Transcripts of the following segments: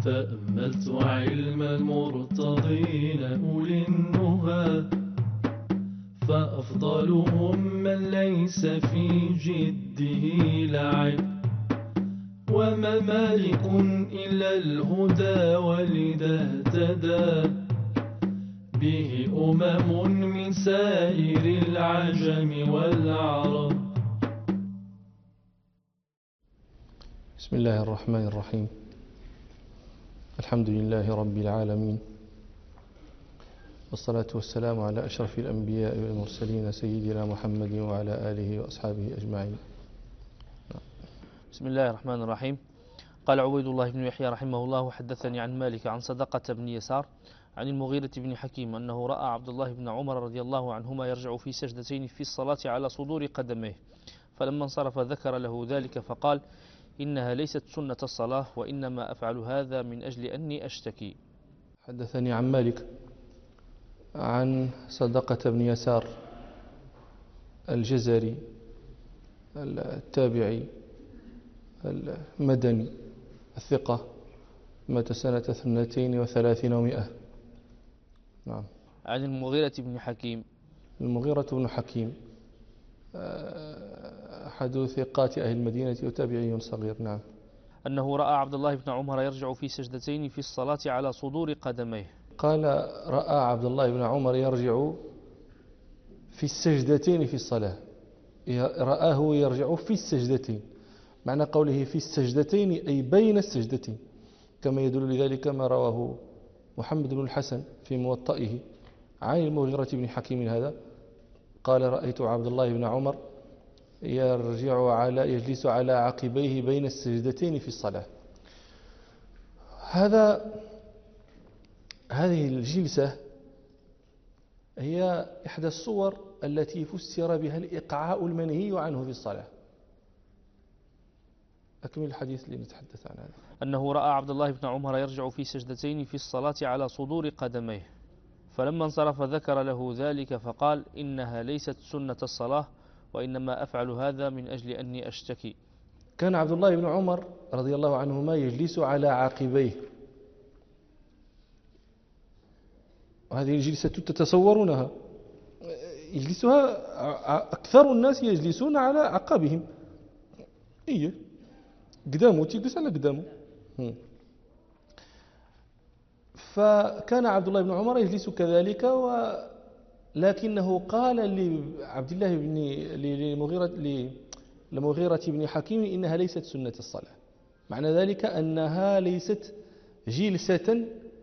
تأملت علم المرتضين أولي النهى، فأفضلهم من ليس في جده لعب، وما مالك إلا الهدى ولذا اهتدى به من سائر العجم والعرب. بسم الله الرحمن الرحيم. الحمد لله رب العالمين، والصلاة والسلام على أشرف الأنبياء والمرسلين سيدنا محمد وعلى آله وأصحابه أجمعين. بسم الله الرحمن الرحيم. قال عبيد الله بن يحيى رحمه الله: حدثني عن مالك عن صدقة بن يسار عن المغيرة بن حكيم أنه رأى عبد الله بن عمر رضي الله عنهما يرجع في سجدتين في الصلاة على صدور قدميه، فلما انصرف ذكر له ذلك فقال: إنها ليست سنة الصلاة، وإنما أفعل هذا من أجل أني أشتكي. حدثني عن مالك عن صدقة بن يسار الجزري التابعي المدني الثقة، مات سنة 32 و300. نعم. عن المغيرة بن حكيم. المغيرة بن حكيم أحد ثقات أهل المدينة وتابعي صغير. نعم. أنه رأى عبد الله بن عمر يرجع في سجدتين في الصلاة على صدور قدميه. قال: رأى عبد الله بن عمر يرجع في السجدتين في الصلاة. رآه يرجع في السجدتين، معنى قوله في السجدتين أي بين السجدتين، كما يدل لذلك ما رواه محمد بن الحسن في موطئه عن المغيرة بن حكيم هذا. قال: رأيت عبد الله بن عمر يجلس على عقبيه بين السجدتين في الصلاة. هذه الجلسة هي إحدى الصور التي فسر بها الإقعاء المنهي عنه في الصلاة. أكمل الحديث لنتحدث عن هذا. أنه رأى عبد الله بن عمر يرجع في سجدتين في الصلاة على صدور قدميه، فلما انصرف ذكر له ذلك فقال: إنها ليست سنة الصلاة، وإنما أفعل هذا من أجل أني أشتكي. كان عبد الله بن عمر رضي الله عنهما يجلس على عقبيه، وهذه الجلسة تتصورونها، يجلسها أكثر الناس يجلسون على عقبهم. قدامه تجلس على قدامه. فكان عبد الله بن عمر يجلس كذلك، لكنه قال لعبد الله لمغيرة بن حكيم: إنها ليست سنة الصلاة. معنى ذلك أنها ليست جلسة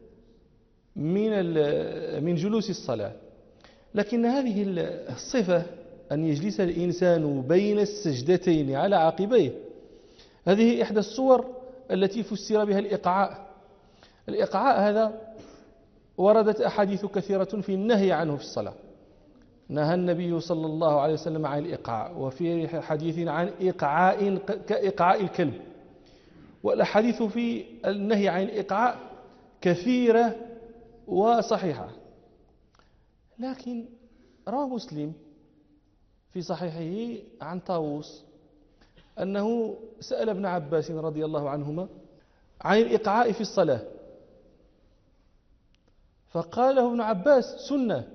من جلوس الصلاة، لكن هذه الصفة أن يجلس الإنسان بين السجدتين على عقبيه، هذه إحدى الصور التي فسر بها الإقعاء. الإقعاء هذا وردت أحاديث كثيرة في النهي عنه في الصلاة. نهى النبي صلى الله عليه وسلم عن الإقعاء، وفي حديث عن إقعاء كإقعاء الكلب، والأحاديث في النهي عن الإقعاء كثيرة وصحيحة. لكن روى مسلم في صحيحه عن طاووس أنه سأل ابن عباس رضي الله عنهما عن الإقعاء في الصلاة، فقال له ابن عباس: سنة.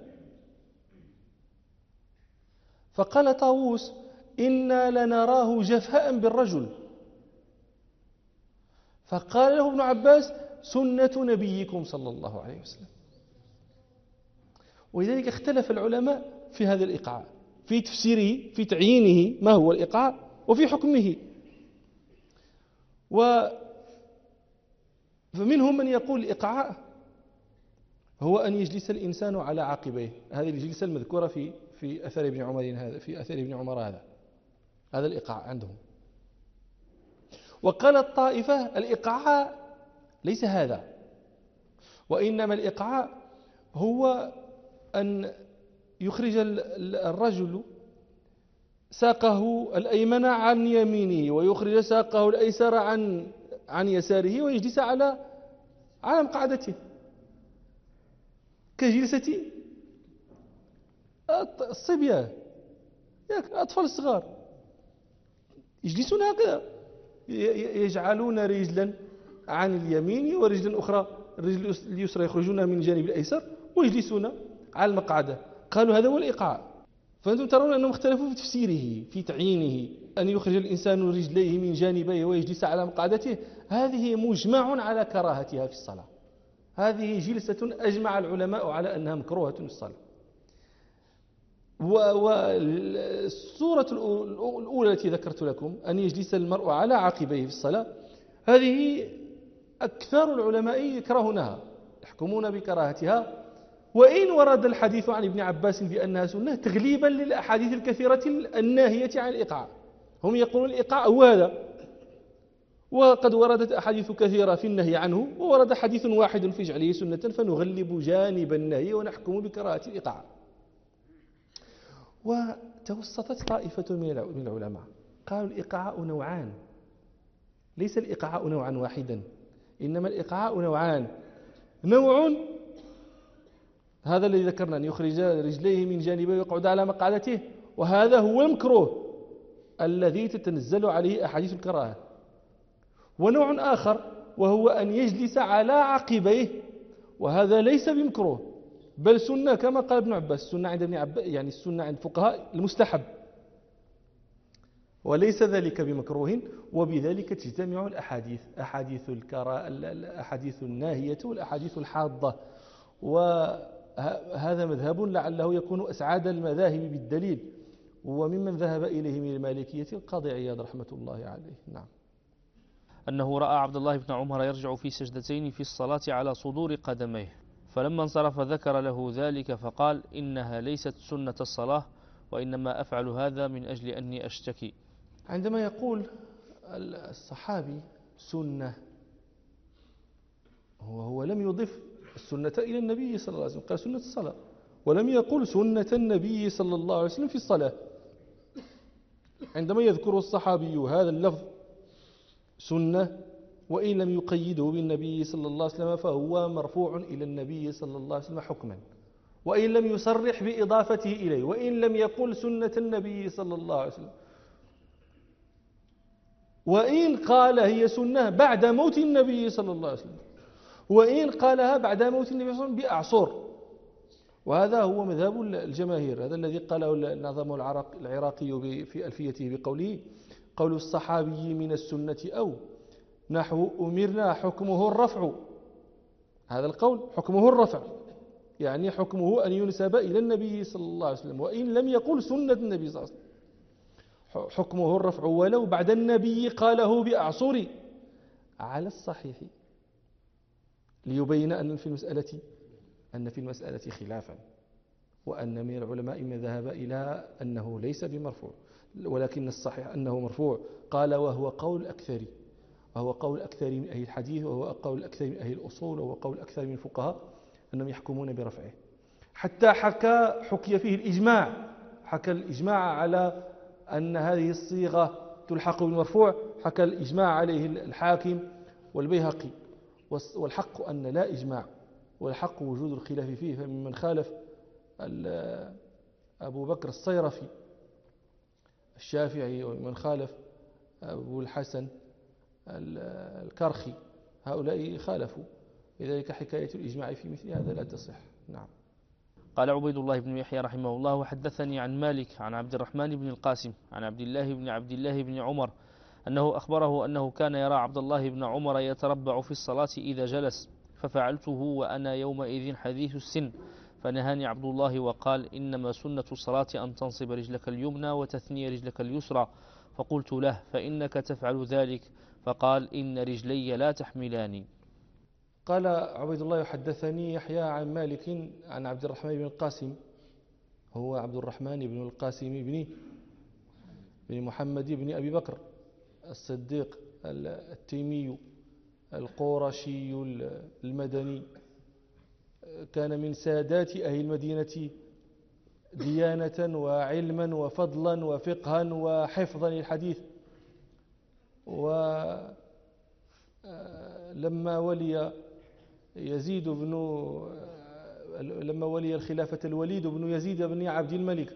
فقال طاووس: إنا لنراه جفاء بالرجل. فقال له ابن عباس: سنة نبيكم صلى الله عليه وسلم. ولذلك اختلف العلماء في هذا الإقعاء، في تفسيره، في تعيينه ما هو الإقعاء، وفي حكمه. فمنهم من يقول الإقعاء هو أن يجلس الإنسان على عقبيه، هذه الجلسة المذكورة في أثر ابن عمر هذا، في أثر ابن عمر هذا الإقعاء عندهم. وقال الطائفة: الإقعاء ليس هذا، وإنما الإقعاء هو أن يخرج الرجل ساقه الأيمن عن يمينه، ويخرج ساقه الأيسر عن يساره، ويجلس على مقعدته كجلسة الصبيان، الأطفال الصغار يجلسون هكذا، يجعلون رجلا عن اليمين ورجلا أخرى الرجل اليسرى يخرجونها من الجانب الأيسر ويجلسون على المقعدة. قالوا هذا هو الإيقاع. فأنتم ترون أنهم اختلفوا في تفسيره، في تعيينه، أن يخرج الإنسان رجليه من جانبيه ويجلس على مقعدته. هذه مجمع على كراهتها في الصلاة. هذه جلسة أجمع العلماء على أنها مكروهة في الصلاة. والصورة الأولى التي ذكرت لكم أن يجلس المرء على عقبيه في الصلاة، هذه أكثر العلماء يكرهونها، يحكمون بكراهتها، وإن ورد الحديث عن ابن عباس بأنها سنة تغليبا للأحاديث الكثيرة الناهية عن الإيقاع. هم يقولون الإيقاع هو هذا، وقد وردت أحاديث كثيرة في النهي عنه، وورد حديث واحد في جعله سنة، فنغلب جانب النهي ونحكم بكراهة الإيقاع. وتوسطت طائفة من العلماء قالوا الإيقاع نوعان، ليس الإيقاع نوعا واحدا، إنما الإيقاع نوعان. نوع هذا الذي ذكرنا، أن يخرج رجليه من جانبيه ويقعد على مقعدته، وهذا هو المكروه الذي تتنزل عليه أحاديث الكراهة. ونوع آخر وهو أن يجلس على عقبيه، وهذا ليس بمكروه بل سنة، كما قال ابن عباس السنة عند ابن عباس، يعني السنة عند الفقهاء المستحب، وليس ذلك بمكروه. وبذلك تجتمع الأحاديث، الأحاديث الناهية والأحاديث الحاضة. وهذا مذهب لعله يكون أسعد المذاهب بالدليل، وممن ذهب إليه من المالكية القاضي عياض رحمة الله عليه. نعم. أنه رأى عبد الله بن عمر يرجع في سجدتين في الصلاة على صدور قدميه، فلما انصرف ذكر له ذلك فقال إنها ليست سنة الصلاة، وإنما أفعل هذا من أجل أني أشتكي. عندما يقول الصحابي سنة، هو لم يضف السنة إلى النبي صلى الله عليه وسلم، قال سنة الصلاة، ولم يقل سنة النبي صلى الله عليه وسلم في الصلاة. عندما يذكر الصحابي هذا اللفظ سنة وإن لم يقيده بالنبي صلى الله عليه وسلم فهو مرفوع إلى النبي صلى الله عليه وسلم حكما، وإن لم يصرح بإضافته إليه، وإن لم يقل سنة النبي صلى الله عليه وسلم، وإن قال هي سنة بعد موت النبي صلى الله عليه وسلم، وإن قالها بعد موت النبي صلى الله عليه وسلم بأعصر. وهذا هو مذهب الجماهير، هذا الذي قاله النظام العراقي في ألفيته بقوله قول الصحابي من السنة أو نحو أمرنا حكمه الرفع. هذا القول حكمه الرفع، يعني حكمه أن ينسب إلى النبي صلى الله عليه وسلم، وإن لم يقل سنة النبي صلى الله عليه وسلم حكمه الرفع ولو بعد النبي قاله بأعصر على الصحيح، ليبين أن في المسألة خلافا، وأن من العلماء من ذهب إلى أنه ليس بمرفوع، ولكن الصحيح أنه مرفوع. قال وهو قول الأكثر، وهو قول الأكثر من أهل الحديث، وهو قول الأكثر من أهل الأصول، وهو قول الأكثر من الفقهاء أنهم يحكمون برفعه. حتى حكي فيه الإجماع، حكى الإجماع على أن هذه الصيغة تلحق بالمرفوع، حكى الإجماع عليه الحاكم والبيهقي. والحق أن لا إجماع، والحق وجود الخلاف فيه، فممن خالف أبو بكر الصيرفي الشافعي، ومن خالف أبو الحسن الكرخي، هؤلاء خالفوا، لذلك حكاية الإجماع في مثل هذا لا تصح. نعم. قال عبيد الله بن يحيى رحمه الله وحدثني عن مالك عن عبد الرحمن بن القاسم عن عبد الله بن عمر أنه أخبره أنه كان يرى عبد الله بن عمر يتربع في الصلاة إذا جلس، ففعلته وأنا يومئذ حديث السن، فنهاني عبد الله وقال إنما سنة الصلاة أن تنصب رجلك اليمنى وتثني رجلك اليسرى، فقلت له فإنك تفعل ذلك، فقال إن رجلي لا تحملاني. قال عبيد الله يحدثني يحيى عن مالك عن عبد الرحمن بن القاسم، هو عبد الرحمن بن القاسم بن محمد بن أبي بكر الصديق التيمي القرشي المدني، كان من سادات أهل المدينة ديانة وعلما وفضلا وفقها وحفظا للحديث. ولما ولي الخلافة الوليد بن يزيد بن عبد الملك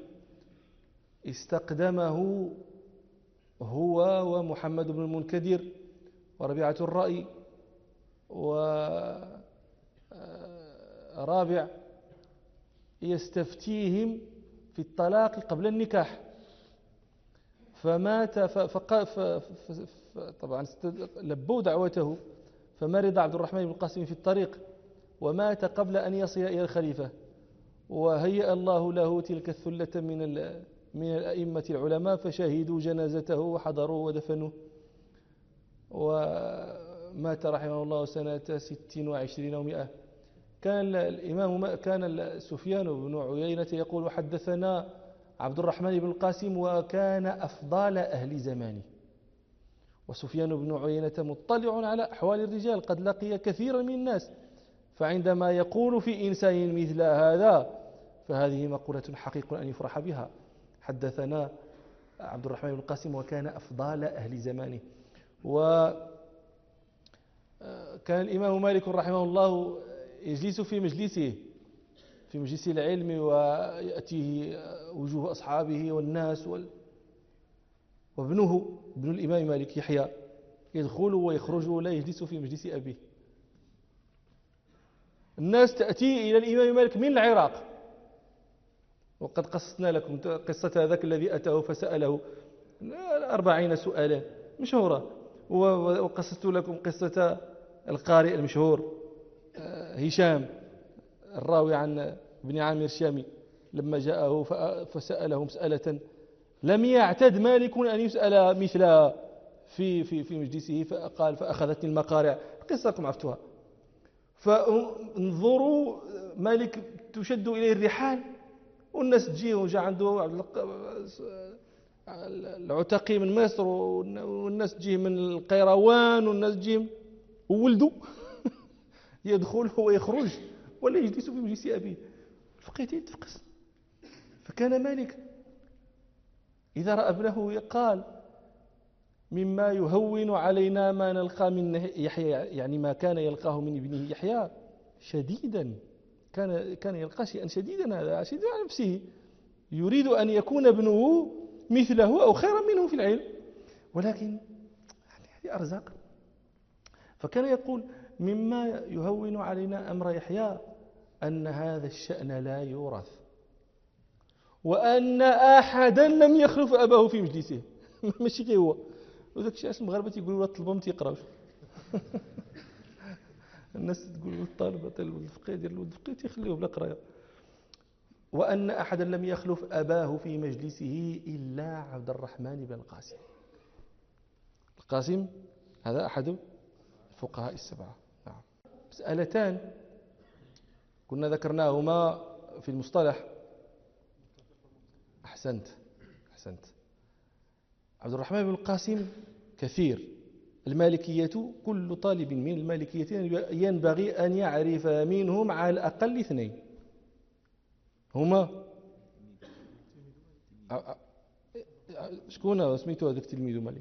استقدمه هو ومحمد بن المنكدر وربيعة الرأي ورابع يستفتيهم في الطلاق قبل النكاح، فمات طبعا لبوا دعوته، فمرض عبد الرحمن بن القاسم في الطريق ومات قبل أن يصل إلى الخليفة، وهيأ الله له تلك الثلة من الأئمة العلماء فشهدوا جنازته وحضروه ودفنوه، ومات رحمه الله سنة 26 و100. كان سفيان بن عيينة يقول: حدثنا عبد الرحمن بن القاسم وكان أفضل أهل زمانه. وسفيان بن عيينة مطلع على أحوال الرجال، قد لقي كثيرا من الناس، فعندما يقول في إنسان مثل هذا فهذه مقولة حقيق أن يفرح بها. حدثنا عبد الرحمن بن القاسم وكان أفضل أهل زمانه. وكان الإمام مالك رحمه الله يجلس في مجلس العلم، ويأتيه وجوه أصحابه والناس وابنه ابن الإمام مالك يحيى يدخل ويخرج ولا يجلس في مجلس أبيه. الناس تأتي إلى الإمام مالك من العراق، وقد قصصنا لكم قصة هذاك الذي أتاه فسأله 40 سؤالا مشهورة، وقصصت لكم قصة القارئ المشهور هشام الراوي عن ابن عامر الشامي لما جاءه فسأله مسألة لم يعتد مالك أن يسأل مثلها في مجلسه، فقال: فأخذتني المقارع. قصتكم عرفتوها. فانظروا مالك تشد إليه الرحال والناس تجيه، وجاء عنده العتقي من مصر والناس تجيه من القيروان والناس تجيه، وولده يدخل ويخرج ولا يجلس في مجلس أبيه. الفقيه يتفقس. فكان مالك إذا رأى ابنه قال: مما يهون علينا ما نلقى من يحيى، يعني ما كان يلقاه من ابنه يحيى شديدا، كان يلقى شيئا شديدا، هذا شديد على نفسه، يريد أن يكون ابنه مثله أو خيرا منه في العلم، ولكن هذه أرزاق. فكان يقول: مما يهون علينا أمر يحيى أن هذا الشأن لا يورث، وأن أحدا لم يخلف أباه في مجلسه. ماشي غير هو، وذاك الشيء علاش المغاربة تيقولوا لا الطلبة ما تيقراوش. الناس تقول الطالب الفقيه ديال الولد الفقيه تيخليوه بلا قرايه. وأن أحدا لم يخلف أباه في مجلسه إلا عبد الرحمن بن القاسم. القاسم هذا أحد الفقهاء السبعة. نعم. مسألتان كنا ذكرناهما في المصطلح. أحسنت. عبد الرحمن بن القاسم كثير. المالكية، كل طالب من المالكية ينبغي أن يعرف منهم على الأقل 2 هما. شكون سميتو هذاك تلميذ مالك؟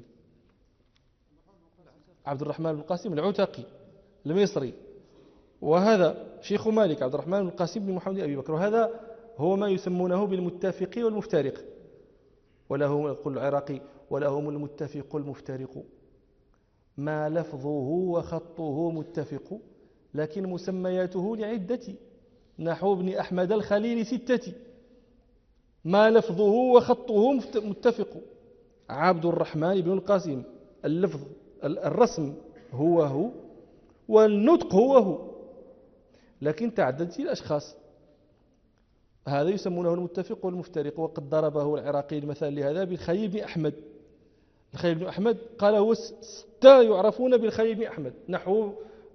عبد الرحمن بن القاسم العتقي المصري، وهذا شيخ مالك عبد الرحمن بن القاسم بن محمد أبي بكر، وهذا هو ما يسمونه بالمتفق والمفترق، ولهم يقول العراقي: ولهم المتفق المفترق، ما لفظه وخطه متفق، لكن مسمياته لعدة، نحو ابن أحمد الخليل 6، ما لفظه وخطه متفق. عبد الرحمن بن القاسم اللفظ الرسم هو والنطق هو، لكن تعددت الأشخاص. هذا يسمونه المتفق والمفترق. وقد ضربه العراقي المثال لهذا بالخليل بن أحمد. الخليل بن أحمد قال هو 6 يعرفون بالخليل بن أحمد، نحو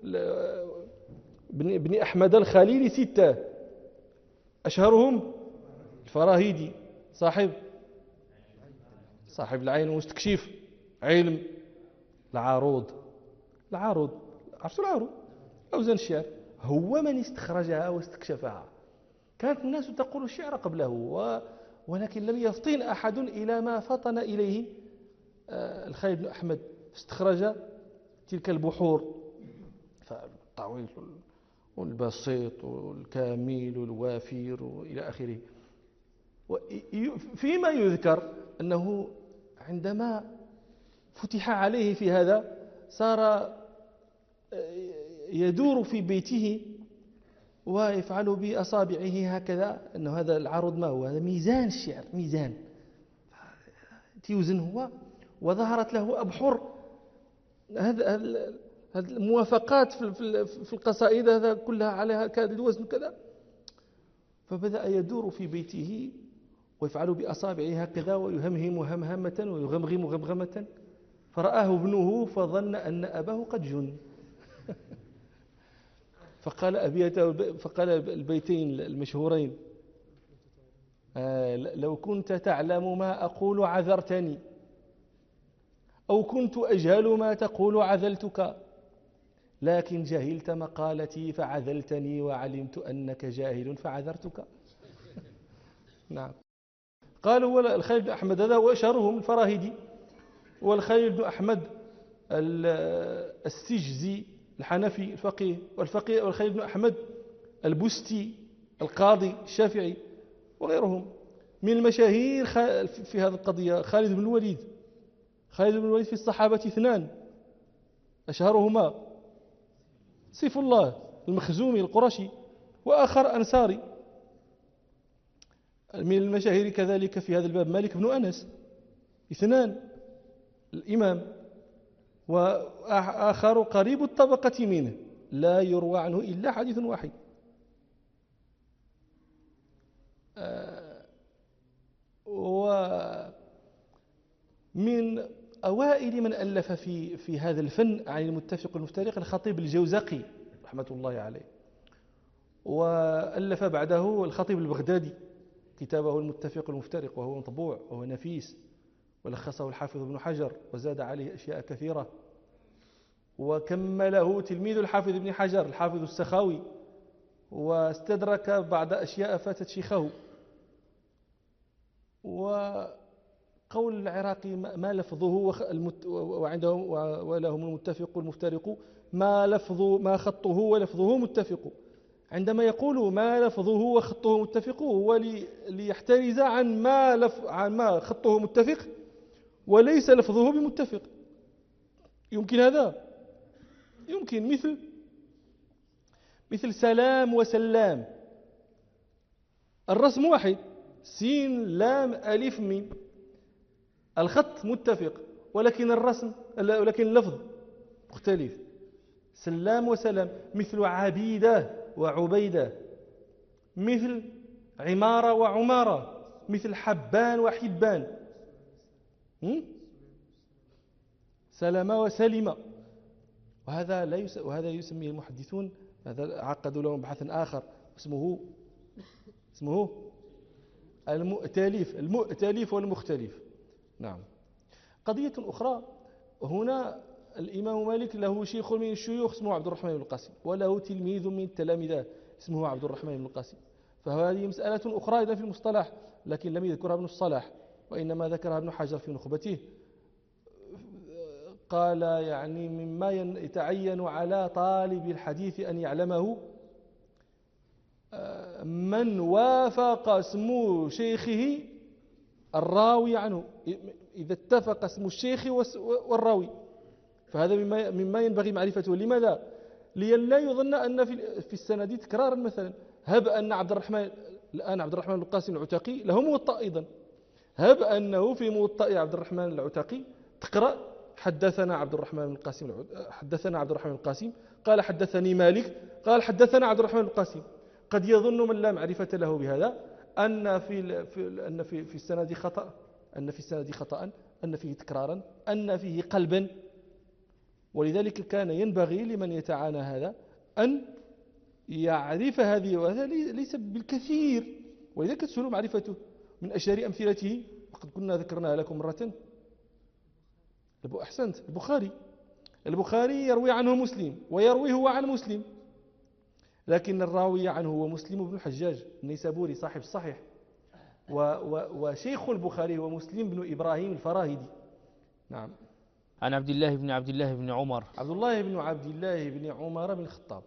ابن أحمد الخليل 6، أشهرهم الفراهيدي صاحب العين ومستكشف علم العروض. عرفتوا العروض؟ أوزان الشعر، هو من استخرجها واستكشفها. كانت الناس تقول الشعر قبله، ولكن لم يفطن أحد إلى ما فطن إليه الخليل بن أحمد، استخرج تلك البحور، فالطويل والبسيط والكامل والوافر وإلى آخره. فيما يذكر أنه عندما فتح عليه في هذا صار يدور في بيته ويفعل بأصابعه هكذا، أنه هذا العرض ما هو؟ هذا ميزان الشعر، ميزان تيوزن هو، وظهرت له أبحر هذه الموافقات في القصائد هذا كلها عليها كذا الوزن كذا. فبدأ يدور في بيته ويفعل بأصابعه هكذا ويهمهم همهمة ويغمغم غمغمة، فرآه ابنه فظن أن أباه قد جن فقال البيتين المشهورين: لو كنت تعلم ما أقول عذرتني، أو كنت أجهل ما تقول عذلتك، لكن جهلت مقالتي فعذلتني، وعلمت أنك جاهل فعذرتك. نعم. قالوا ولا الخليل بن أحمد هذا هو أشهرهم الفراهيدي، والخليل بن أحمد السجزي الحنفي الفقيه، والخليل بن أحمد البستي القاضي الشافعي وغيرهم. من المشاهير في هذه القضية خالد بن الوليد. خالد بن الوليد في الصحابة 2 أشهرهما سيف الله المخزومي القرشي، وآخر أنصاري. من المشاهير كذلك في هذا الباب مالك بن أنس 2 الإمام، وآخر قريب الطبقة منه لا يروى عنه إلا حديث واحد. ومن أوائل من ألف في هذا الفن عن المتفق والمفترق الخطيب الجوزقي رحمة الله عليه، وألف بعده الخطيب البغدادي كتابه المتفق والمفترق، وهو مطبوع وهو نفيس، ولخصه الحافظ ابن حجر وزاد عليه أشياء كثيرة، وكمله تلميذ الحافظ ابن حجر الحافظ السخاوي، واستدرك بعض أشياء فاتت شيخه. وقول العراقي ما لفظه وعندهم ولهم المتفق والمفترق ما خطه ولفظه متفق. عندما يقول ما لفظه وخطه متفق هو ليحترز عن ما خطه متفق وليس لفظه بمتفق. يمكن هذا؟ يمكن. مثل سلام وسلام، الرسم واحد، سين لام ألف ميم، الخط متفق، ولكن اللفظ مختلف. سلام وسلام. مثل عبيدة وعبيدة، مثل عمارة وعمارة، مثل حبان وحبان، سلمة وسلمة. وهذا يسميه المحدثون، هذا عقدوا لهم بحث آخر اسمه المؤتلف والمختلف. نعم. قضية أخرى، هنا الإمام مالك له شيخ من الشيوخ اسمه عبد الرحمن بن القاسم، وله تلميذ من التلامذة اسمه عبد الرحمن بن القاسم. فهذه مسألة أخرى إذا في المصطلح، لكن لم يذكرها ابن الصلاح، وإنما ذكرها ابن حجر في نخبته. قال يعني مما يتعين على طالب الحديث أن يعلمه من وافق اسم شيخه الراوي عنه، إذا اتفق اسم الشيخ والراوي، فهذا مما ينبغي معرفته. لماذا؟ لئلا يظن أن في السند تكرارا. مثلا هب أن عبد الرحمن بن القاسم العتقي له موطأ أيضا، هب أنه في موطأ عبد الرحمن العتقي تقرأ حدثنا عبد الرحمن بن القاسم قال حدثني مالك قال حدثنا عبد الرحمن بن القاسم. قد يظن من لا معرفة له بهذا أن في السند خطأ، أن فيه تكرارا، أن فيه قلبا. ولذلك كان ينبغي لمن يتعانى هذا أن يعرف هذه، وهذا ليس بالكثير، ولذلك تسهل معرفته. من أشهر أمثلته وقد كنا ذكرناها لكم مرة، أحسنت، البخاري يروي عنه مسلم ويروي هو عن مسلم، لكن الراوي عنه هو مسلم بن الحجاج النيسابوري صاحب الصحيح، وشيخ البخاري هو مسلم بن إبراهيم الفراهيدي. نعم. عن عبد الله بن عمر، عبد الله بن عمر بن الخطاب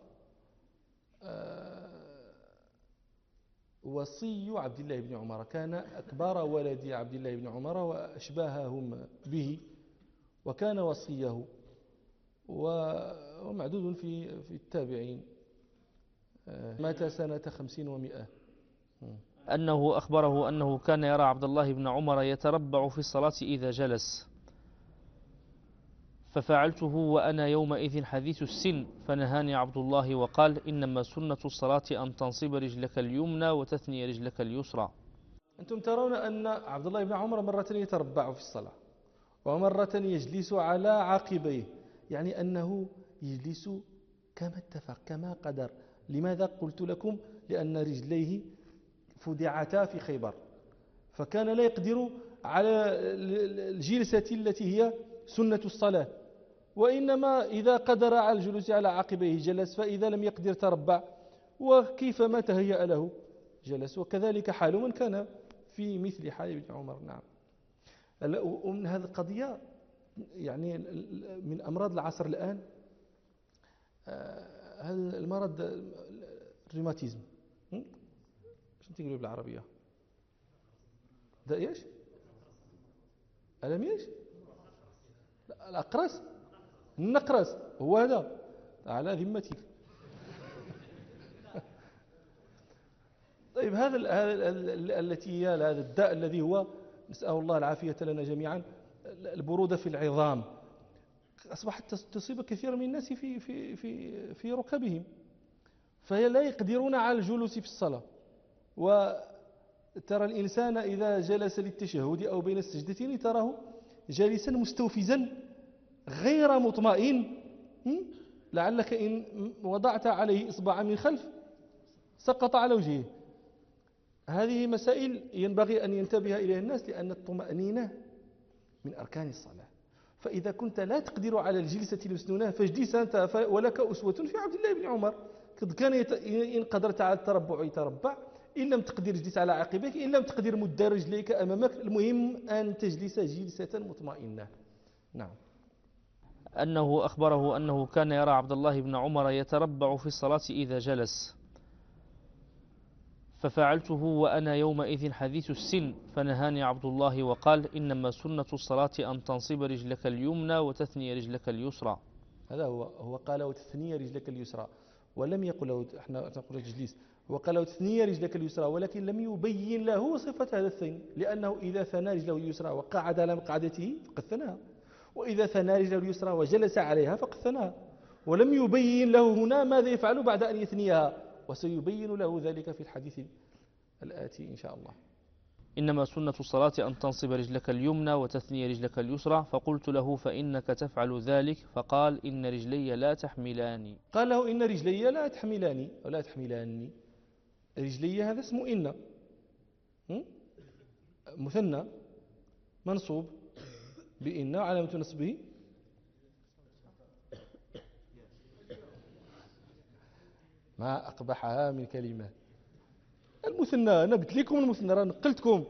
وصي عبد الله بن عمر، كان أكبر ولد عبد الله بن عمر وأشباههم به، وكان وصيه. ومعدود في التابعين، مات سنة 50 و100. أنه أخبره أنه كان يرى عبد الله بن عمر يتربع في الصلاة إذا جلس، ففعلته وأنا يومئذ حديث السن، فنهاني عبد الله وقال: إنما سنة الصلاة أن تنصب رجلك اليمنى وتثني رجلك اليسرى. أنتم ترون أن عبد الله بن عمر مرة يتربع في الصلاة ومرة يجلس على عقبيه، يعني أنه يجلس كما اتفق كما قدر. لماذا قلت لكم؟ لأن رجليه فدعتا في خيبر، فكان لا يقدر على الجلسة التي هي سنة الصلاة، وإنما إذا قدر على الجلوس على عقبيه جلس، فإذا لم يقدر تربع، وكيفما تهيأ له جلس. وكذلك حال من كان في مثل حال ابن عمر. نعم. ومن هذه القضية يعني من أمراض العصر الآن هذا المرض الروماتيزم، شنو تقولوا بالعربية؟ ده ايش؟ ألم ايش؟ الأقرس، النقرس، هو هذا على ذمتك. طيب هذا التي هي هذا الداء الذي هو، نسأل الله العافية لنا جميعا، البرودة في العظام، أصبحت تصيب كثير من الناس في ركبهم، فلا يقدرون على الجلوس في الصلاة. وترى الإنسان إذا جلس للتشهد أو بين السجدتين تراه جالسا مستوفزا غير مطمئن، لعلك إن وضعت عليه إصبعا من خلف سقط على وجهه. هذه مسائل ينبغي أن ينتبه إليها الناس، لأن الطمأنينة من أركان الصلاة. فإذا كنت لا تقدر على الجلسة المسنونة فاجلس أنت، ولك أسوة في عبد الله بن عمر، قد كان إن قدرت على التربع يتربع، إن لم تقدر اجلس على عقبيك، إن لم تقدر مد رجليك أمامك، المهم أن تجلس جلسة مطمئنة. نعم. أنه أخبره أنه كان يرى عبد الله بن عمر يتربع في الصلاة إذا جلس، ففعلته وأنا يومئذ حديث السن، فنهاني عبد الله وقال: إنما سنة الصلاة أن تنصب رجلك اليمنى وتثني رجلك اليسرى. هذا هو قال وتثني رجلك اليسرى، ولم يقل له احنا نقول تجليس، هو قال وتثني رجلك اليسرى، ولكن لم يبين له صفة هذا الثني، لأنه إذا ثنى رجله اليسرى وقعد على مقعدته فقد ثناها، وإذا ثنى رجله اليسرى وجلس عليها فقد ثناها، ولم يبين له هنا ماذا يفعل بعد أن يثنيها، وسيبين له ذلك في الحديث الآتي إن شاء الله. إنما سنة الصلاة أن تنصب رجلك اليمنى وتثني رجلك اليسرى، فقلت له: فإنك تفعل ذلك؟ فقال: إن رجلي لا تحملاني. قال له: إن رجلي لا تحملاني ولا تحملاني. رجلي هذا اسمه إن، مثنى منصوب بإن، علامة نصبه ما أقبحها من كلمة المثنى. أنا قلت لكم المثنى، أنا نقلتكم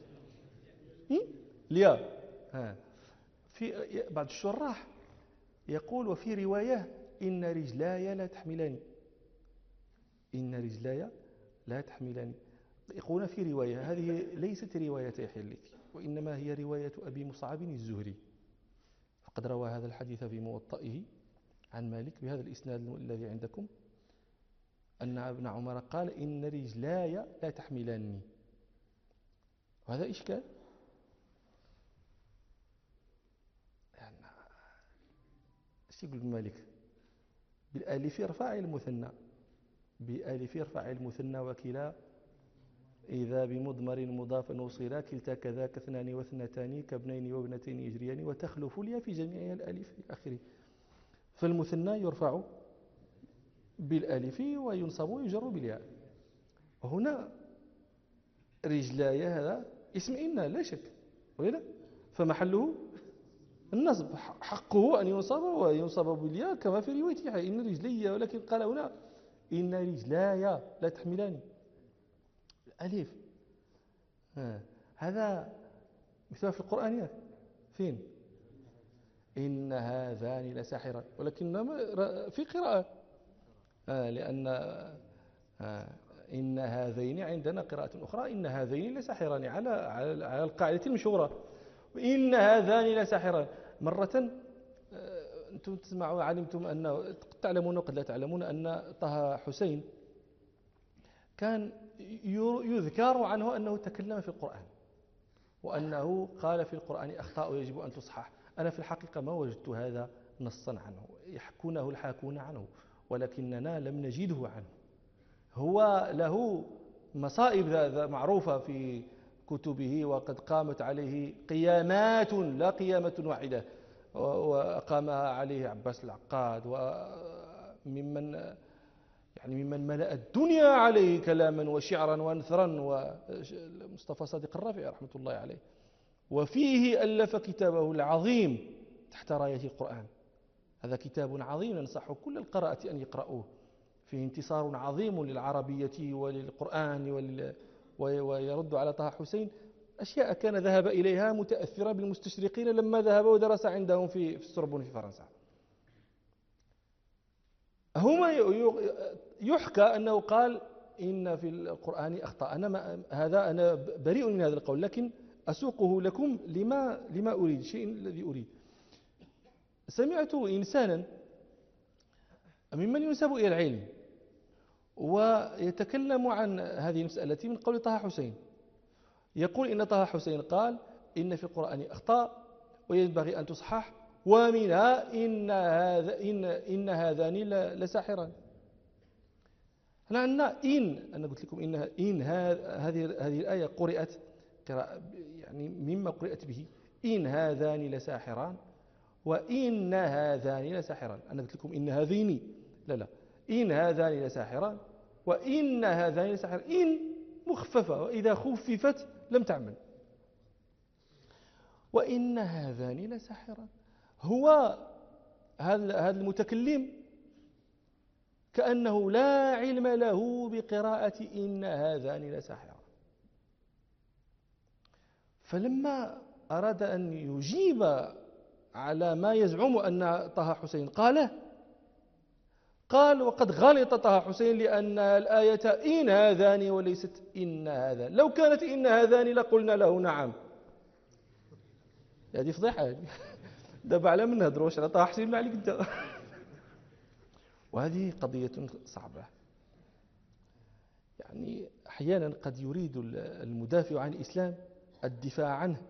ليا. في بعض الشراح يقول: وفي رواية إن رجلاي لا تحملاني، إن رجلاي لا تحملاني. يقولون في رواية، هذه ليست رواية يحيى الليثي، وإنما هي رواية أبي مصعب الزهري، فقد روى هذا الحديث في موطئه عن مالك بهذا الإسناد الذي عندكم، أن ابن عمر قال: إن رجلاي لا تحملاني. وهذا إشكال، يعني ايش يقول مالك؟ بالالف يرفع المثنى، بألف يرفع المثنى، وكلا إذا بمضمر مضاف وصلا، كلتا كذاك اثنان واثنتان، كابنين وابنتين يجريان، وتخلف الياء في جميع الألف في آخره. فالمثنى يرفع بالالف وينصب ويجر بالياء. وهنا رجلاي هذا اسم إن لا شك، ولا فمحله النصب، حقه أن ينصب بالياء كما في رواية يحيى إن رجلي، ولكن قال هنا إن رجلاي لا تحملاني ألف. هذا مثل في القرآن فين؟ إن هذان لساحران، ولكن في قراءة لأن إن هذين عندنا قراءة أخرى إن هذين لساحران على القاعدة المشهورة، إن هذان لساحران. مرة أنتم تسمعوا علمتم أن تعلمون وقد لا تعلمون أن طه حسين كان يذكر عنه أنه تكلم في القرآن وأنه قال في القرآن أخطاء يجب أن تصحح. أنا في الحقيقة ما وجدت هذا نصا عنه، يحكونه الحاكون عنه ولكننا لم نجده عنه. هو له مصائب معروفة في كتبه وقد قامت عليه قيامات لا قيامة واحدة، وقامها عليه عباس العقاد وممن ممن ملأ الدنيا عليه كلاما وشعرا ونثرا، ومصطفى صادق الرافعي رحمة الله عليه. وفيه ألف كتابه العظيم تحت راية القرآن. هذا كتاب عظيم ننصح كل القراءة أن يقرأوه، فيه انتصار عظيم للعربية وللقرآن ويرد على طه حسين أشياء كان ذهب إليها متأثرة بالمستشرقين لما ذهب ودرس عندهم في السوربون في فرنسا. هما يحكى أنه قال إن في القرآن أخطاء. أنا بريء من هذا القول، لكن أسوقه لكم لما أريد، شيء الذي أريد. سمعت إنسانا ممن ينسب إلى العلم ويتكلم عن هذه المسألة من قول طه حسين، يقول إن طه حسين قال إن في القرآن أخطاء وينبغي أن تصحح، ومنها إن هذان لساحران. أنا قلت لكم إن هذه الآية قرأت مما قرأت به إن هذان لساحران وإن هذان لساحران. أنا قلت لكم إن هذين لا إن هذان لساحران وإن هذان لساحران. إن مخففة وإذا خففت لم تعمل. وإن هذان لساحران. هو هذا المتكلم كأنه لا علم له بقراءة إن هذان لساحران. فلما أراد أن يجيب على ما يزعم أن طه حسين قال وقد غلط طه حسين لأن الآية إن هذان وليست إن هذان. لو كانت إن هذان لقلنا له نعم. هذه فضيحة دابا على من نهضروش على طه حسين ما عليك انت. وهذه قضية صعبة. أحيانا قد يريد المدافع عن الإسلام الدفاع عنه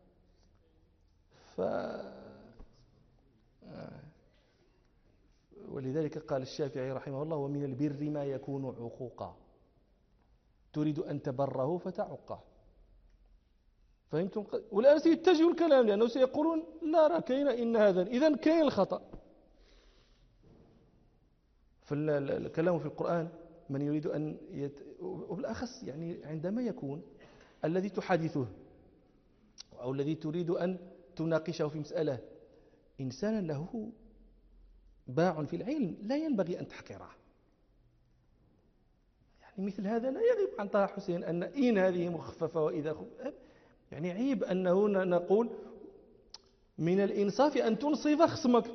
ولذلك قال الشافعي رحمه الله ومن البر ما يكون عقوقا تريد أن تبره فتعقه. فهمتم؟ والآن سيتجه الكلام لأنه سيقولون لا راه كاين إن هذا إذن كاين الخطأ. فالكلام في القرآن من يريد أن وبالأخص عندما يكون الذي تحادثه أو الذي تريد أن تناقشه في مسألة إنسانا له باع في العلم لا ينبغي أن تحقره. مثل هذا لا يغيب عن طه حسين أن إن هذه مخففة وإذا عيب أنه نقول من الإنصاف أن تنصف خصمك.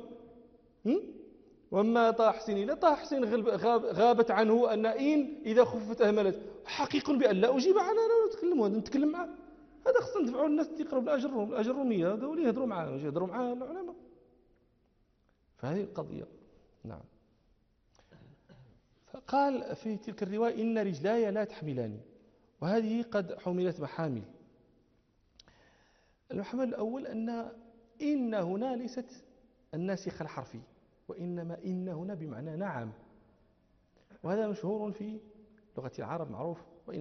وما طه حسين لا طه حسين غابت عنه أن إن إذا خفت أهملت. حقيق بأن لا أجيب على نتكلم معه. هذا خصنا ندفعوا الناس يقربوا الأجرمية هذا ولي يهضروا معاه العلماء. فهذه القضية. نعم. فقال في تلك الرواية إن رجلاي لا تحملاني، وهذه قد حملت محامل. المحمل الأول إن هنا ليست الناسخ الحرفي، وإنما إن هنا بمعنى نعم، وهذا مشهور في لغة العرب معروف،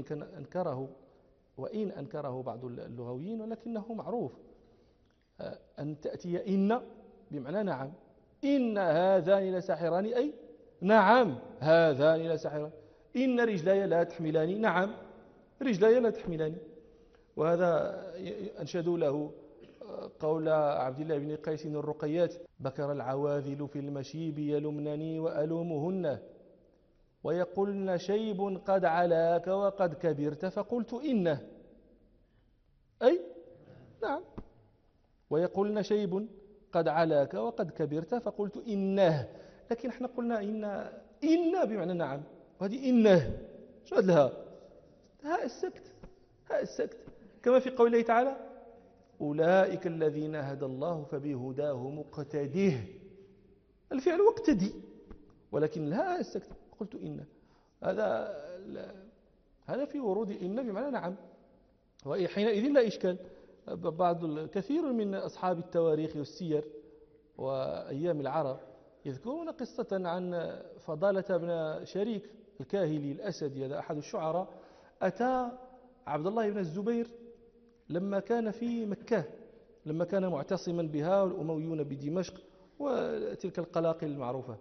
وإن أنكره بعض اللغويين ولكنه معروف أن تأتي إن بمعنى نعم. إن هذان لساحران أي نعم هذان لساحران. إن رجلاي لا تحملاني نعم رجلاي لا تحملاني. وهذا أنشدوا له قول عبد الله بن قيس الرقيات بكر العواذل في المشيب يلمنني وألومهن ويقولن شيب قد علاك وقد كبرت فقلت إنه أي نعم. ويقولن شيب قد علاك وقد كبرت فقلت إنه. لكن احنا قلنا إن بمعنى نعم، وهذه إنه شو هذا لها هاء السكت كما في قول الله تعالى أولئك الذين هدى الله فبهداه مقتده. الفعل واقتدي، ولكن لا استكثر. قلت إن هذا في ورود إن بمعنى نعم، وحينئذ لا إشكال. كثير من أصحاب التواريخ والسير وأيام العرب يذكرون قصة عن فضالة بن شريك الكاهلي الأسدي، هذا أحد الشعراء، أتى عبد الله بن الزبير لما كان في مكة، لما كان معتصما بها والأمويون بدمشق وتلك القلاقل المعروفة،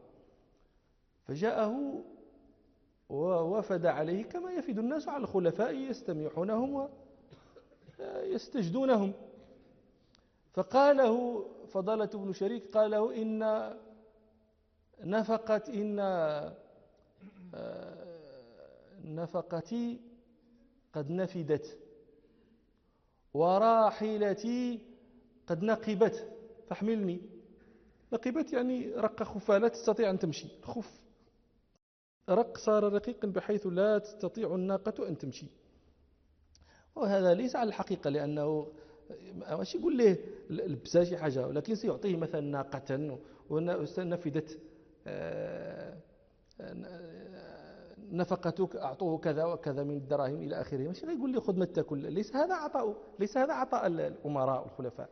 فجاءه ووفد عليه كما يفد الناس على الخلفاء يستميحونهم ويستجدونهم. فقال له فضالة بن شريك، قال له إن نفقتي قد نفدت وراحلتي قد نقبت فاحملني. نقبت يعني رق خفها، لا تستطيع أن تمشي، خف رق صار رقيقا بحيث لا تستطيع الناقة أن تمشي. وهذا ليس على الحقيقة، لأنه ماشي يقول له لبسها شي حاجة، ولكن سيعطيه مثلا ناقة ونفدت نفقتك أعطوه كذا وكذا من الدراهم إلى آخره. ماشي يقول لي خذ ما تاكل، ليس هذا عطاء الأمراء والخلفاء.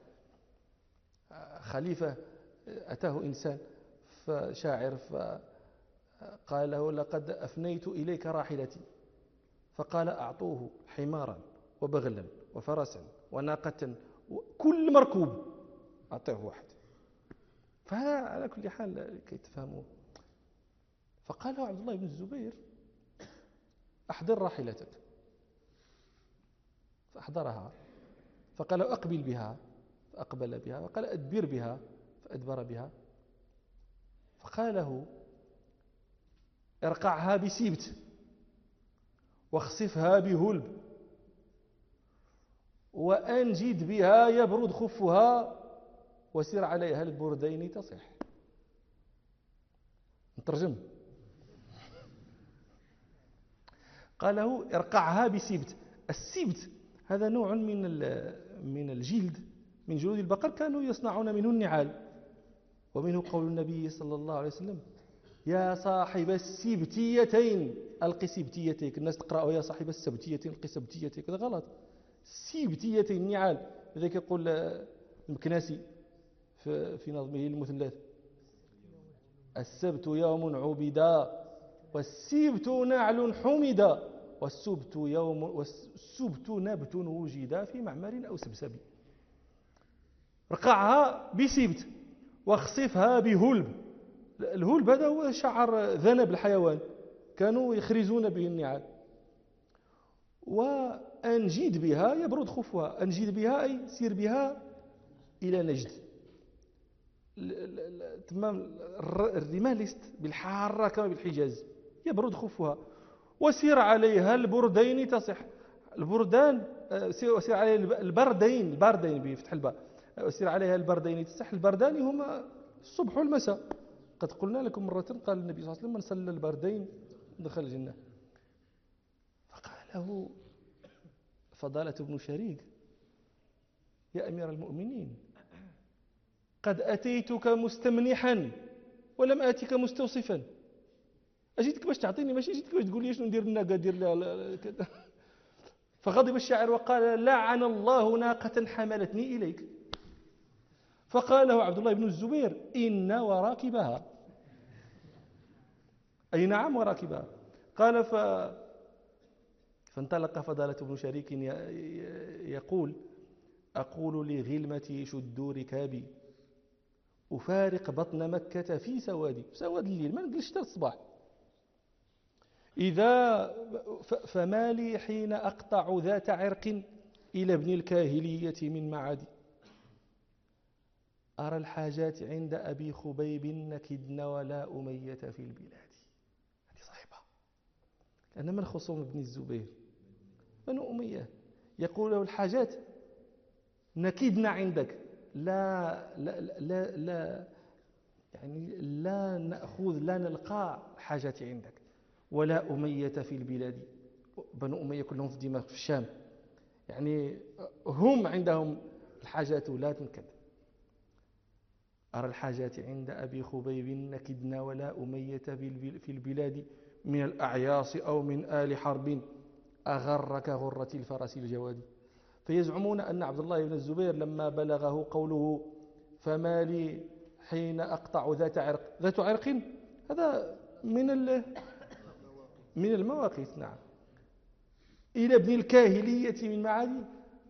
خليفة أتاه إنسان فشاعر فقال له لقد أفنيت إليك راحلتي، فقال أعطوه حمارا وبغلا وفرسا وناقة وكل مركوب، أعطيه واحد. فهذا على كل حال كي تفهموا. فقال له عبد الله بن الزبير أحضر راحلتك، فأحضرها. فقال له أقبل بها، فأقبل بها. وقال أدبر بها، فأدبر بها. فقال له ارقعها بسبت واخسفها بهلب وأنجد بها يبرد خفها وسر عليها البردين تصح. نترجم. قال له ارقعها بسبت. السبت هذا نوع من الجلد من جلود البقر، كانوا يصنعون منه النعال، ومنه قول النبي صلى الله عليه وسلم يا صاحب السبتيتين ألق سبتيتيك. الناس تقرأه يا صاحب السبتيتين ألق سبتيتيك، هذا غلط. سبتيتين النعال. لذلك يقول المكناسي في نظمه المثلث السبت يوم عبدا والسبت نعل حمدا والسبت نبت وجدا في معمر أو سبسب. رقعها بسبت واخصفها بهلب. الهلب هذا هو شعر ذنب الحيوان، كانوا يخرزون به النعال. وأنجد بها يبرد خفها. أنجد بها أي سير بها إلى نجد. تمام. الرمال ليست بالحارة كما بالحجاز، يبرد خفها. وسير عليها البردين تصح. البردان وسير عليها البردين بفتح الباء. وسير عليها البردين تصح. البردان هما الصبح والمساء. قد قلنا لكم مرة قال النبي صلى الله عليه وسلم من صلى البردين دخل الجنة. فقال له فضالة بن شريك يا أمير المؤمنين قد أتيتك مستمنحا ولم آتك مستوصفا. أجيتك باش تعطيني، ماشي أجيتك باش تقول لي شنو ندير الناقة دير لها. فغضب الشاعر وقال لعن الله ناقة حملتني إليك. فقال له عبد الله بن الزبير إن وراكبها، أي نعم وراكبها. قال فانطلق فضالة بن شريك يقول أقول لغلمتي شدوا ركابي أفارق بطن مكة في سواد الليل، ما نقلش حتى الصباح. فما لي حين أقطع ذات عرق إلى ابن الكاهلية من معادي أرى الحاجات عند أبي خبيب نكدن ولا أمية في البلاد. هذه صاحبة، لأن من خصوم ابن الزبير بنو أمية. يقول له الحاجات نكدن عندك، لا يعني لا نأخذ لا نلقى حاجات عندك، ولا أمية في البلاد. بنو أمية كلهم في دمشق في الشام، يعني هم عندهم الحاجات لا تنكد. أرى الحاجات عند أبي خبيب نكدنا ولا أمية في البلاد من الأعياص أو من آل حرب أغر كغرة الفرس الجواد. فيزعمون أن عبد الله بن الزبير لما بلغه قوله فما لي حين أقطع ذات عرق هذا من المواقيت، نعم، إلى ابن الكاهلية من معاني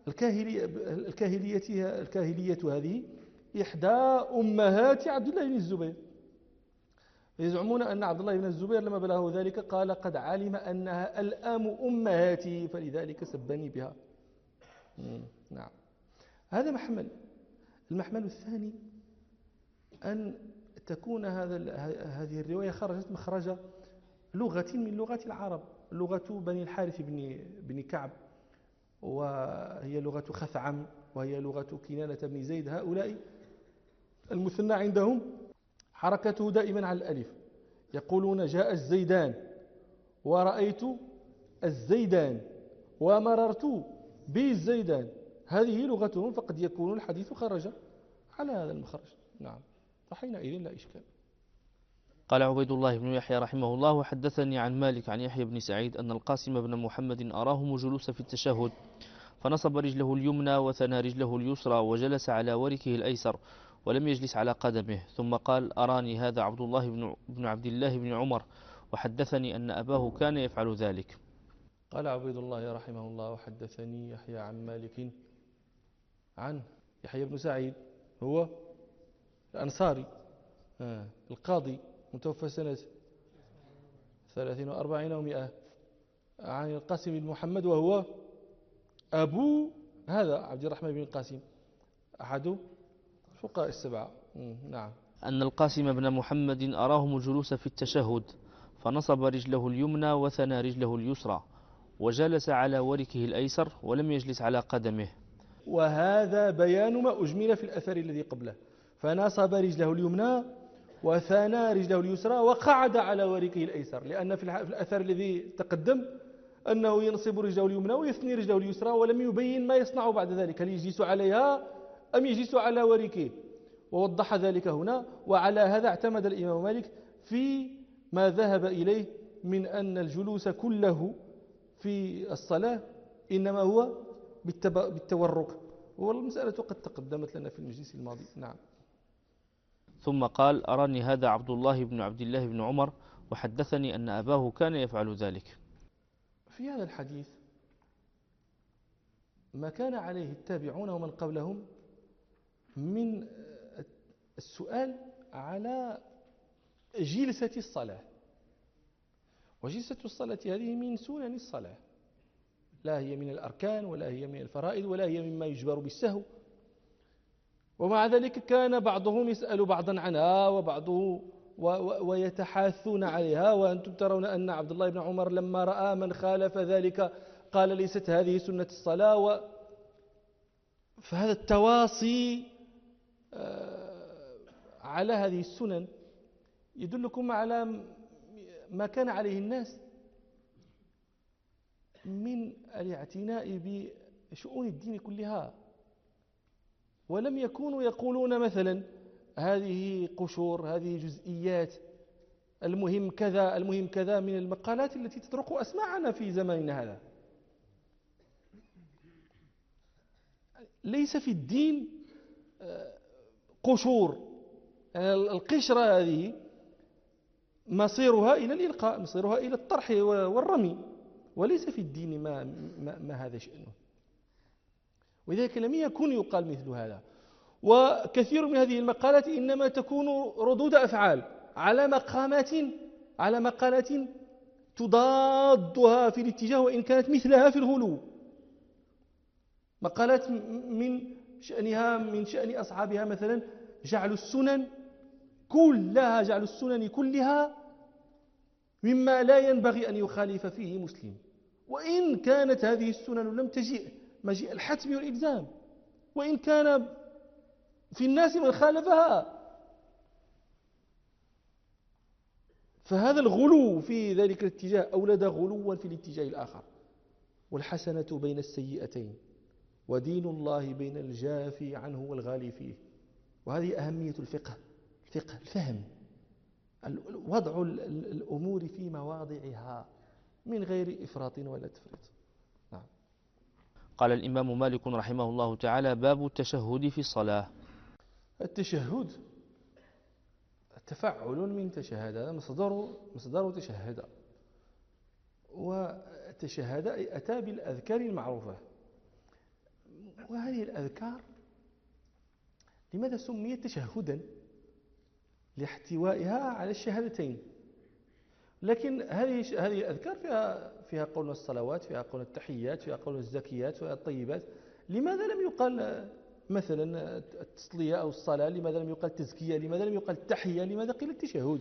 الكاهلية هذه إحدى أمهات عبد الله بن الزبير. يزعمون أن عبد الله بن الزبير لما بلغه ذلك قال قد علم أنها الآم أمهاتي فلذلك سبني بها. نعم، هذا محمل. المحمل الثاني أن تكون هذه الرواية خرجت مخرج لغة من لغات العرب، لغة بني الحارث بن كعب، وهي لغة خثعم، وهي لغة كنانة بن زيد. هؤلاء المثنى عندهم حركته دائما على الألف، يقولون جاء الزيدان ورأيت الزيدان ومررت بالزيدان. هذه لغتهم، فقد يكون الحديث خرج على هذا المخرج. نعم، فحينئذ لا إشكال. قال عبيد الله بن يحيى رحمه الله وحدثني عن مالك عن يحيى بن سعيد أن القاسم بن محمد أراهم جلوس في التشهد فنصب رجله اليمنى وثنى رجله اليسرى وجلس على وركه الأيسر ولم يجلس على قدمه، ثم قال أراني هذا عبد الله بن عبد الله بن عمر وحدثني أن أباه كان يفعل ذلك. قال عبيد الله رحمه الله وحدثني يحيى عن مالك عن يحيى بن سعيد هو الأنصاري القاضي متوفى سنة 43 و100، عن القاسم بن محمد وهو أبو هذا عبد الرحمن بن القاسم أحد فقهاء السبعة. نعم. أن القاسم بن محمد أراهم جلوس في التشهد فنصب رجله اليمنى وثنى رجله اليسرى وجلس على وركه الأيسر ولم يجلس على قدمه. وهذا بيان ما أجمل في الأثر الذي قبله، فنصب رجله اليمنى وثنى رجله اليسرى وقعد على وركه الأيسر، لأن في الأثر الذي تقدم أنه ينصب رجله اليمنى ويثني رجله اليسرى ولم يبين ما يصنع بعد ذلك، هل يجلس عليها أم يجلس على وركه، ووضح ذلك هنا. وعلى هذا اعتمد الإمام مالك في ما ذهب إليه من أن الجلوس كله في الصلاة إنما هو بالتورك، والمسألة قد تقدمت لنا في المجلس الماضي. نعم. ثم قال أراني هذا عبد الله بن عمر وحدثني أن أباه كان يفعل ذلك. في هذا الحديث ما كان عليه التابعون ومن قبلهم من السؤال على جلسة الصلاة، وجلسة الصلاة هذه من سنن الصلاة، لا هي من الأركان ولا هي من الفرائض ولا هي مما يجبر بالسهو، ومع ذلك كان بعضهم يسأل بعضا عنها وبعضه ويتحاثون عليها. وأنتم ترون أن عبد الله بن عمر لما رأى من خالف ذلك قال ليست هذه سنة الصلاة. فهذا التواصي على هذه السنن يدلكم على ما كان عليه الناس من الاعتناء بشؤون الدين كلها، ولم يكونوا يقولون مثلا هذه قشور، هذه جزئيات، المهم كذا المهم كذا، من المقالات التي تطرق أسماعنا في زماننا هذا. ليس في الدين قشور، يعني القشرة هذه مصيرها إلى الإلقاء، مصيرها إلى الطرح والرمي، وليس في الدين ما هذا شأنه. ولذلك لم يكن يقال مثل هذا. وكثير من هذه المقالات إنما تكون ردود أفعال على مقالات تضادها في الاتجاه وإن كانت مثلها في الغلو، مقالات من شأن أصحابها مثلا جعل السنن كلها مما لا ينبغي أن يخالف فيه مسلم، وإن كانت هذه السنن لم تجيء مجيء الحتم والإلزام، وإن كان في الناس من خالفها. فهذا الغلو في ذلك الاتجاه أولد غلوا في الاتجاه الآخر. والحسنة بين السيئتين ودين الله بين الجافي عنه والغالي فيه، وهذه أهمية الفقه، الفهم، وضع الأمور في مواضعها من غير إفراط ولا تفريط. نعم. قال الإمام مالك رحمه الله تعالى: باب التشهد في الصلاة. التشهد تفعل من تشهد، هذا مصدر تشهد، وتشهد أي أتى بالأذكار المعروفة. وهذه الأذكار لماذا سميت تشهدا؟ لاحتوائها على الشهادتين. لكن هذه الأذكار فيها قول الصلوات، فيها قول التحيات، فيها قول الزكيات، فيها الطيبات. لماذا لم يقال مثلا التصلية أو الصلاة؟ لماذا لم يقال التزكية؟ لماذا لم يقال التحية؟ لماذا قيل التشهد؟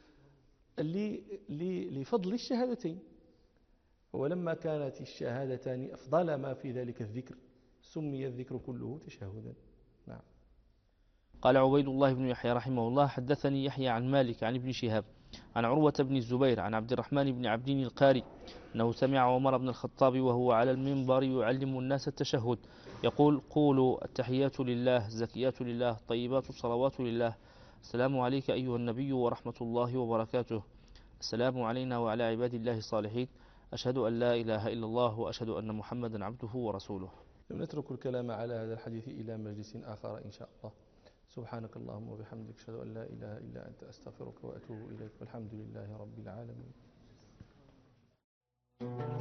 لفضل الشهادتين. ولما كانت الشهادتان أفضل ما في ذلك الذكر سمي الذكر كله تشهدا. نعم. قال عبيد الله بن يحيى رحمه الله: حدثني يحيى عن مالك عن ابن شهاب عن عروة بن الزبير عن عبد الرحمن بن عبدين القاري أنه سمع عمر بن الخطاب وهو على المنبر يعلم الناس التشهد يقول: قولوا التحيات لله، الزكيات لله، الطيبات الصلوات لله، السلام عليك أيها النبي ورحمة الله وبركاته، السلام علينا وعلى عباد الله الصالحين، أشهد أن لا إله إلا الله وأشهد أن محمدا عبده ورسوله. نترك الكلام على هذا الحديث إلى مجلس آخر إن شاء الله. سبحانك اللهم وبحمدك، أشهد أن لا إله إلا أنت، أستغفرك وأتوب إليك، والحمد لله رب العالمين.